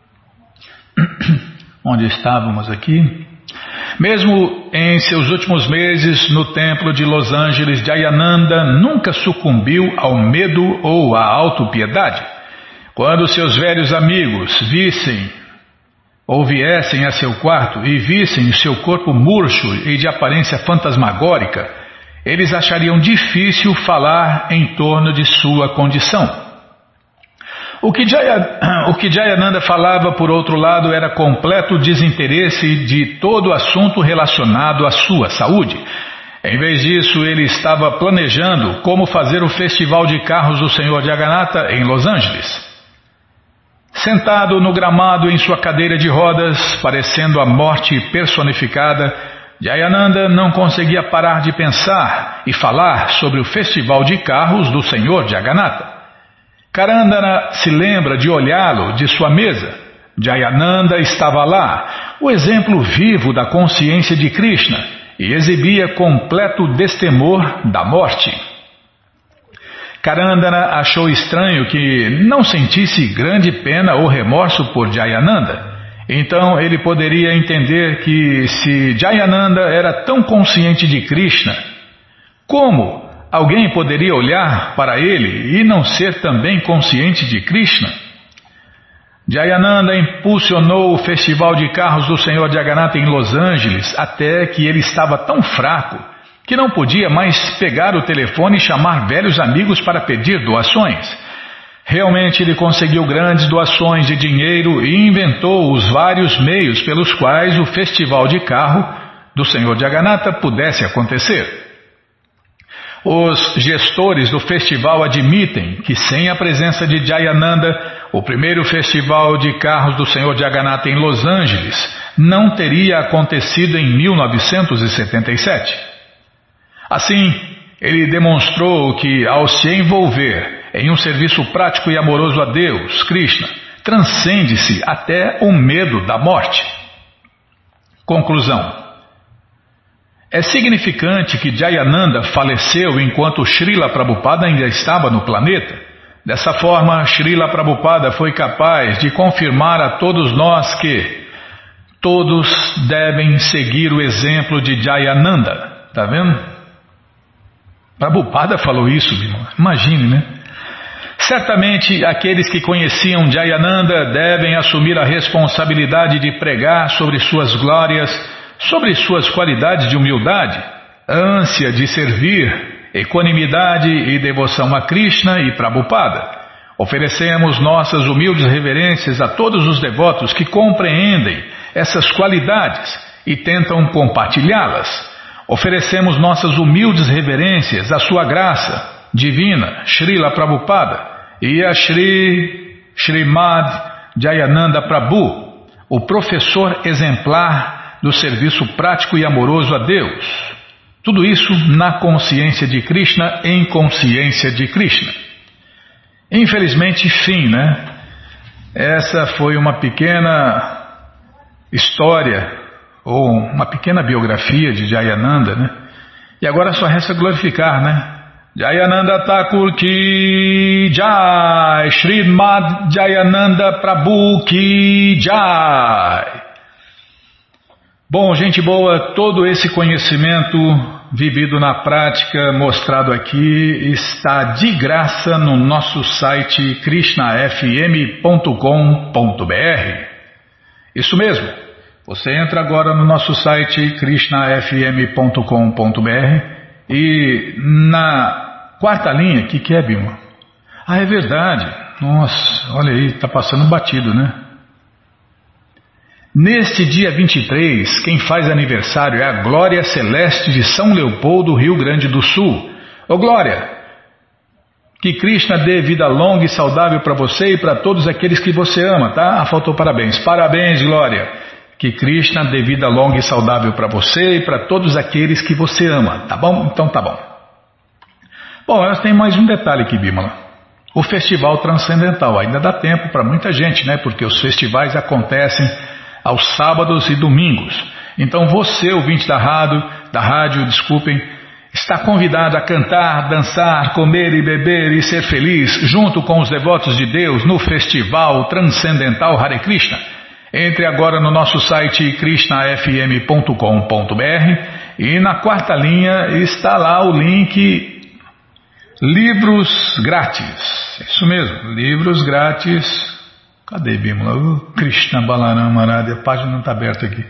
Onde estávamos aqui? Mesmo em seus últimos meses no templo de Los Angeles, Jayananda nunca sucumbiu ao medo ou à autopiedade. Quando seus velhos amigos vissem ou viessem a seu quarto e vissem o seu corpo murcho e de aparência fantasmagórica, eles achariam difícil falar em torno de sua condição. O que, Jaya, o que Jayananda falava, por outro lado, era completo desinteresse de todo assunto relacionado à sua saúde. Em vez disso, ele estava planejando como fazer o festival de carros do Senhor Jagannatha em Los Angeles. Sentado no gramado em sua cadeira de rodas, parecendo a morte personificada, Jayananda não conseguia parar de pensar e falar sobre o festival de carros do Senhor Jagannatha. Karandana se lembra de olhá-lo de sua mesa. Jayananda estava lá, o exemplo vivo da consciência de Krishna, e exibia completo destemor da morte. Karandana achou estranho que não sentisse grande pena ou remorso por Jayananda. Então ele poderia entender que se Jayananda era tão consciente de Krishna, como alguém poderia olhar para ele e não ser também consciente de Krishna? Jayananda impulsionou o festival de carros do Senhor Jagannatha em Los Angeles até que ele estava tão fraco que não podia mais pegar o telefone e chamar velhos amigos para pedir doações. Realmente ele conseguiu grandes doações de dinheiro e inventou os vários meios pelos quais o festival de carro do senhor Jagannatha pudesse acontecer. Os gestores do festival admitem que sem a presença de Jayananda, o primeiro festival de carros do senhor Jagannatha em Los Angeles não teria acontecido em mil novecentos e setenta e sete. Assim, ele demonstrou que ao se envolver em um serviço prático e amoroso a Deus, Krishna, transcende-se até o medo da morte. Conclusão. É significante que Jayananda faleceu enquanto Srila Prabhupada ainda estava no planeta. Dessa forma, Srila Prabhupada foi capaz de confirmar a todos nós que todos devem seguir o exemplo de Jayananda. Está vendo? Prabhupada falou isso, meu irmão. Imagine, né? Certamente aqueles que conheciam Jayananda devem assumir a responsabilidade de pregar sobre suas glórias, sobre suas qualidades de humildade, ânsia de servir, equanimidade e devoção a Krishna e Prabhupada. Oferecemos nossas humildes reverências a todos os devotos que compreendem essas qualidades e tentam compartilhá-las. Oferecemos nossas humildes reverências à sua graça divina, Srila Prabhupada, e a Shri Srimad Jayananda Prabhu, o professor exemplar do serviço prático e amoroso a Deus. Tudo isso na consciência de Krishna, em consciência de Krishna. Infelizmente, fim, né? Essa foi uma pequena história, ou uma pequena biografia de Jayananda, né? E agora só resta glorificar, né? Jayananda Thakur Ki Jai, Srimad Jayananda Prabhu Ki Jai. Bom, gente boa, todo esse conhecimento vivido na prática, mostrado aqui, está de graça no nosso site krishna f m ponto com ponto b r. Isso mesmo, você entra agora no nosso site krishna f m ponto com ponto b r e na quarta linha, o que, que é, Bima? Ah, é verdade, nossa, olha aí, está passando batido, né? Neste dia vinte e três, quem faz aniversário é a Glória Celeste de São Leopoldo, Rio Grande do Sul. Ô Glória, que Krishna dê vida longa e saudável para você e para todos aqueles que você ama, tá? Ah, faltou parabéns. Parabéns, Glória. Que Krishna dê vida longa e saudável para você e para todos aqueles que você ama, tá bom? Então tá bom. Bom, nós temos mais um detalhe aqui, Bímola. O Festival Transcendental, ainda dá tempo para muita gente, né? Porque os festivais acontecem aos sábados e domingos. Então você, ouvinte da rádio, da rádio, desculpem, está convidado a cantar, dançar, comer e beber e ser feliz junto com os devotos de Deus no Festival Transcendental Hare Krishna. Entre agora no nosso site krishna f m ponto com ponto b r e na quarta linha está lá o link Livros Grátis. Isso mesmo, livros grátis. Cadê, Bímola? Uh, Krishna Balarama Arada, a página não está aberta aqui.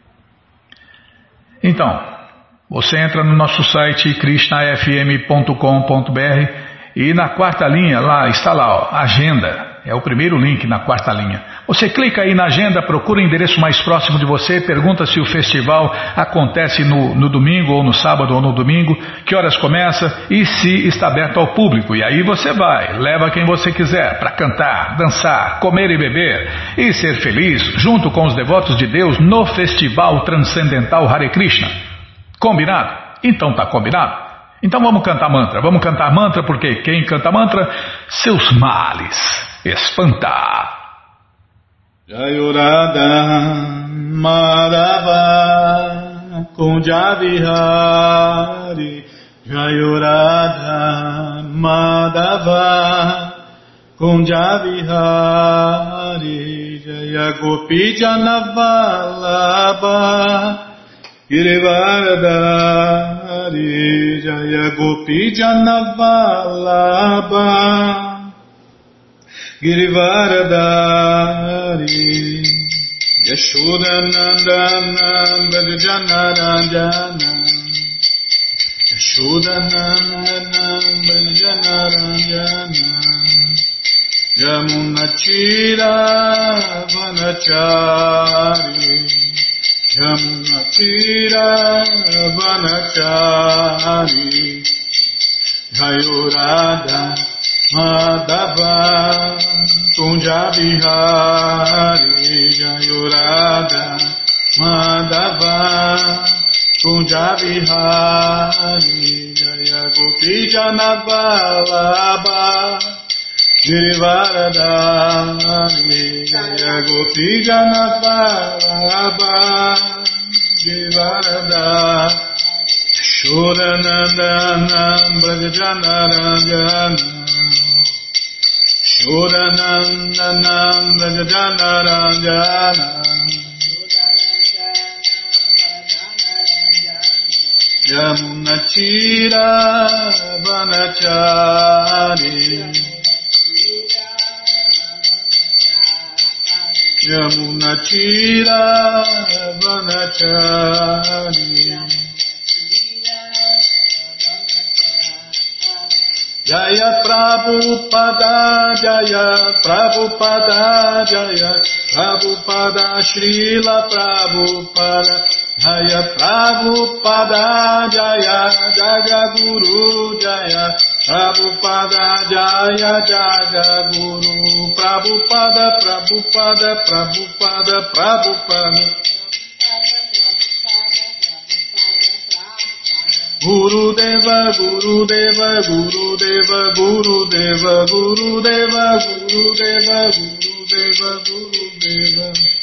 Então, você entra no nosso site krishna f m ponto com ponto b r e na quarta linha, lá está lá, ó, agenda. É o primeiro link na quarta linha. Você clica aí na agenda, procura o endereço mais próximo de você, pergunta se o festival acontece no, no domingo, ou no sábado, ou no domingo, que horas começa e se está aberto ao público. E aí você vai, leva quem você quiser para cantar, dançar, comer e beber e ser feliz junto com os devotos de Deus no Festival Transcendental Hare Krishna. Combinado? Então tá combinado. Então vamos cantar mantra, vamos cantar mantra porque quem canta mantra, seus males espanta. Jayurada Madhava Kunjavihari, Jayurada Madhava Kunjavihari, Jaya Gopi Janavalabha Girivaradari, Jaya Gopi Janavalabha Girivaradari, Yashodanandana Brajanarajana, Yashodanandana Vrajanarayana Yamunachira Vanachari Yamunachira Vanachari Jayurada Madhava Kunja Vihari Jayurada Madhava Kunja Vihari Jaya Gopi Janabhalabha Girivaradhari Jaya Gopi Janabhalabha Girivaradhari Shodanandana Vrajanarayana Shodanandana Vrajanarayana Yamunachira Vanachari Yamunachira Vanachari Jaya Prabhupada Jaya Prabhupada Jaya Prabhupada Srila Prabhupada Jaya Prabhupada Jaya Jagaguru Jaya Prabhupada Jaya Jagaguru Prabhupada Prabhupada Prabhupada Prabhupada Guru Deva Guru Deva Guru Deva Guru Deva Guru Deva Guru Deva Guru Deva Guru Deva